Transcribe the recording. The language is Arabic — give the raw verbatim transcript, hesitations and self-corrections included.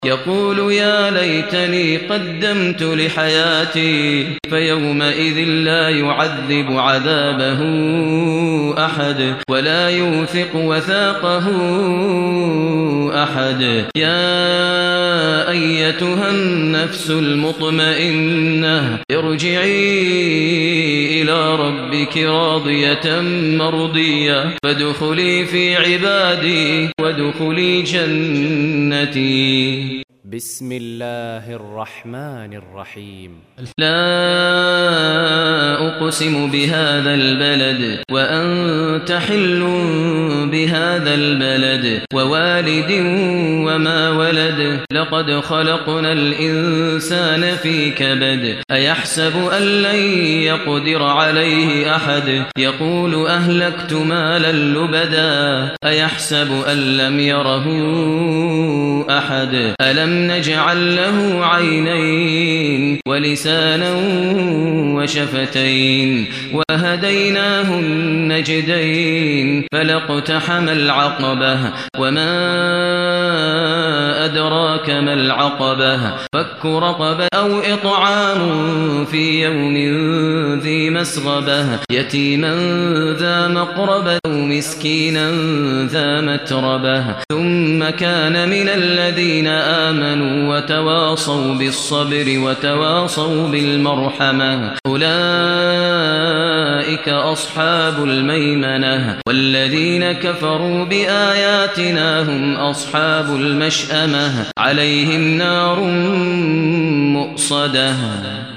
يقول يا ليتني قدمت لحياتي فيومئذ لا يعذب عذابه أحد ولا يوثق وثاقه أحد. يا أيتها النفس المطمئنة ارجعي إلى ربك راضية مرضية فادخلي في عبادي وادخلي جنتي. بسم الله الرحمن الرحيم. لا أقسم بهذا البلد وأنت حل بهذا البلد ووالد وما ولد لقد خلقنا الإنسان في كبد أيحسب أن لن يقدر عليه أحد يقول أهلكت مالا لبدا أيحسب أن لم يره أحد ألم نجعل له عينين ولسانا وشفتين وهديناه النجدين فلاقتحم العقبة وما أدراك ما العقبة فك رقبة أو إطعام في يوم ذي مسغبة يتيما ذا مقربة أو مسكينا ذا متربة ثم كان من الذين آمنوا وتواصوا بالصبر وتواصوا بالمرحمة أولئك أصحاب الميمنة والذين كفروا بآياتنا هم أصحاب المشأمة عليهم نار مؤصدة.